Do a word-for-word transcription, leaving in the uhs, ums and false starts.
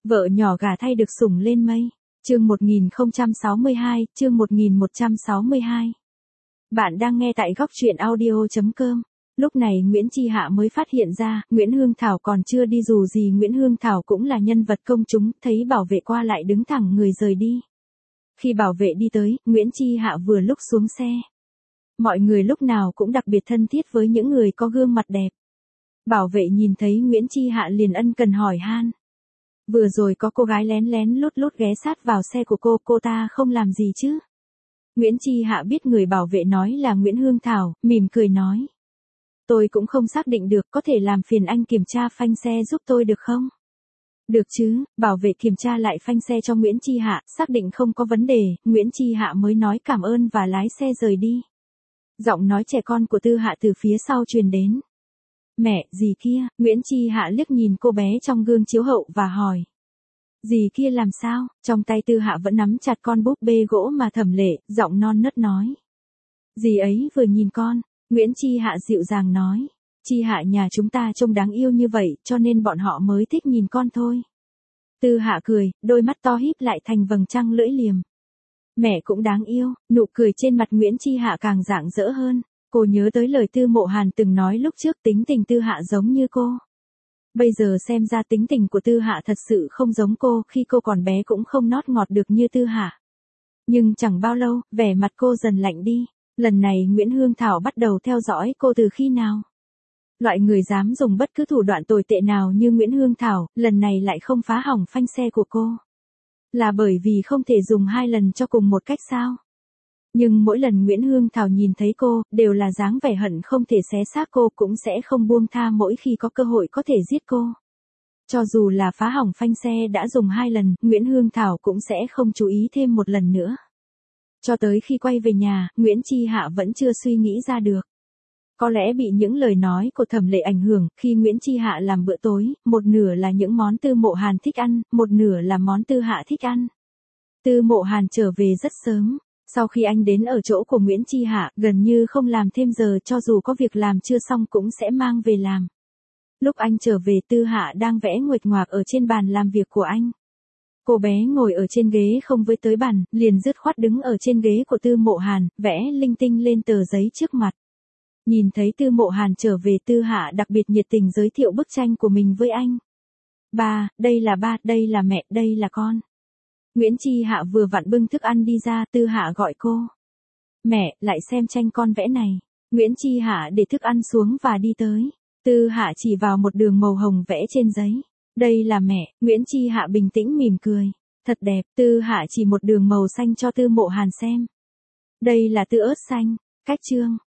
Vợ nhỏ gả thay được sủng lên mây. Chương một nghìn không trăm sáu mươi hai, chương một nghìn một trăm sáu mươi hai. Bạn đang nghe tại góc truyện audio chấm com. Lúc này Nguyễn Chi Hạ mới phát hiện ra, Nguyễn Hương Thảo còn chưa đi, dù gì Nguyễn Hương Thảo cũng là nhân vật công chúng, thấy bảo vệ qua lại đứng thẳng người rời đi. Khi bảo vệ đi tới, Nguyễn Chi Hạ vừa lúc xuống xe. Mọi người lúc nào cũng đặc biệt thân thiết với những người có gương mặt đẹp. Bảo vệ nhìn thấy Nguyễn Chi Hạ liền ân cần hỏi han. Vừa rồi có cô gái lén lén lút lút ghé sát vào xe của cô, cô ta không làm gì chứ? Nguyễn Chi Hạ biết người bảo vệ nói là Nguyễn Hương Thảo, mỉm cười nói. Tôi cũng không xác định được, có thể làm phiền anh kiểm tra phanh xe giúp tôi được không? Được chứ, bảo vệ kiểm tra lại phanh xe cho Nguyễn Chi Hạ, xác định không có vấn đề, Nguyễn Chi Hạ mới nói cảm ơn và lái xe rời đi. Giọng nói trẻ con của Tư Hạ từ phía sau truyền đến. Mẹ, gì kia? Nguyễn Chi Hạ liếc nhìn cô bé trong gương chiếu hậu và hỏi. Gì kia làm sao? Trong tay Tư Hạ vẫn nắm chặt con búp bê gỗ mà Thẩm Lệ, giọng non nớt nói. Dì ấy vừa nhìn con, Nguyễn Chi Hạ dịu dàng nói. Chi Hạ nhà chúng ta trông đáng yêu như vậy, cho nên bọn họ mới thích nhìn con thôi. Tư Hạ cười, đôi mắt to híp lại thành vầng trăng lưỡi liềm. Mẹ cũng đáng yêu, nụ cười trên mặt Nguyễn Chi Hạ càng rạng rỡ hơn. Cô nhớ tới lời Tư Mộ Hàn từng nói lúc trước, tính tình Tư Hạ giống như cô. Bây giờ xem ra tính tình của Tư Hạ thật sự không giống cô, khi cô còn bé cũng không nót ngọt được như Tư Hạ. Nhưng chẳng bao lâu, vẻ mặt cô dần lạnh đi. Lần này Nguyễn Hương Thảo bắt đầu theo dõi cô từ khi nào? Loại người dám dùng bất cứ thủ đoạn tồi tệ nào như Nguyễn Hương Thảo, lần này lại không phá hỏng phanh xe của cô. Là bởi vì không thể dùng hai lần cho cùng một cách sao? Nhưng mỗi lần Nguyễn Hương Thảo nhìn thấy cô, đều là dáng vẻ hận không thể xé xác cô, cũng sẽ không buông tha mỗi khi có cơ hội có thể giết cô. Cho dù là phá hỏng phanh xe đã dùng hai lần, Nguyễn Hương Thảo cũng sẽ không chú ý thêm một lần nữa. Cho tới khi quay về nhà, Nguyễn Chi Hạ vẫn chưa suy nghĩ ra được. Có lẽ bị những lời nói của Thẩm Lệ ảnh hưởng, khi Nguyễn Chi Hạ làm bữa tối, một nửa là những món Tư Mộ Hàn thích ăn, một nửa là món Tư Hạ thích ăn. Tư Mộ Hàn trở về rất sớm. Sau khi anh đến ở chỗ của Nguyễn Chi Hạ, gần như không làm thêm giờ, cho dù có việc làm chưa xong cũng sẽ mang về làm. Lúc anh trở về, Tư Hạ đang vẽ nguệch ngoạc ở trên bàn làm việc của anh. Cô bé ngồi ở trên ghế không với tới bàn, liền dứt khoát đứng ở trên ghế của Tư Mộ Hàn, vẽ linh tinh lên tờ giấy trước mặt. Nhìn thấy Tư Mộ Hàn trở về, Tư Hạ đặc biệt nhiệt tình giới thiệu bức tranh của mình với anh. Ba, đây là ba, đây là mẹ, đây là con. Nguyễn Chi Hạ vừa vặn bưng thức ăn đi ra, Tư Hạ gọi cô. Mẹ, lại xem tranh con vẽ này. Nguyễn Chi Hạ để thức ăn xuống và đi tới. Tư Hạ chỉ vào một đường màu hồng vẽ trên giấy. Đây là mẹ, Nguyễn Chi Hạ bình tĩnh mỉm cười. Thật đẹp, Tư Hạ chỉ một đường màu xanh cho Tư Mộ Hàn xem. Đây là tư ớt xanh, cách chương.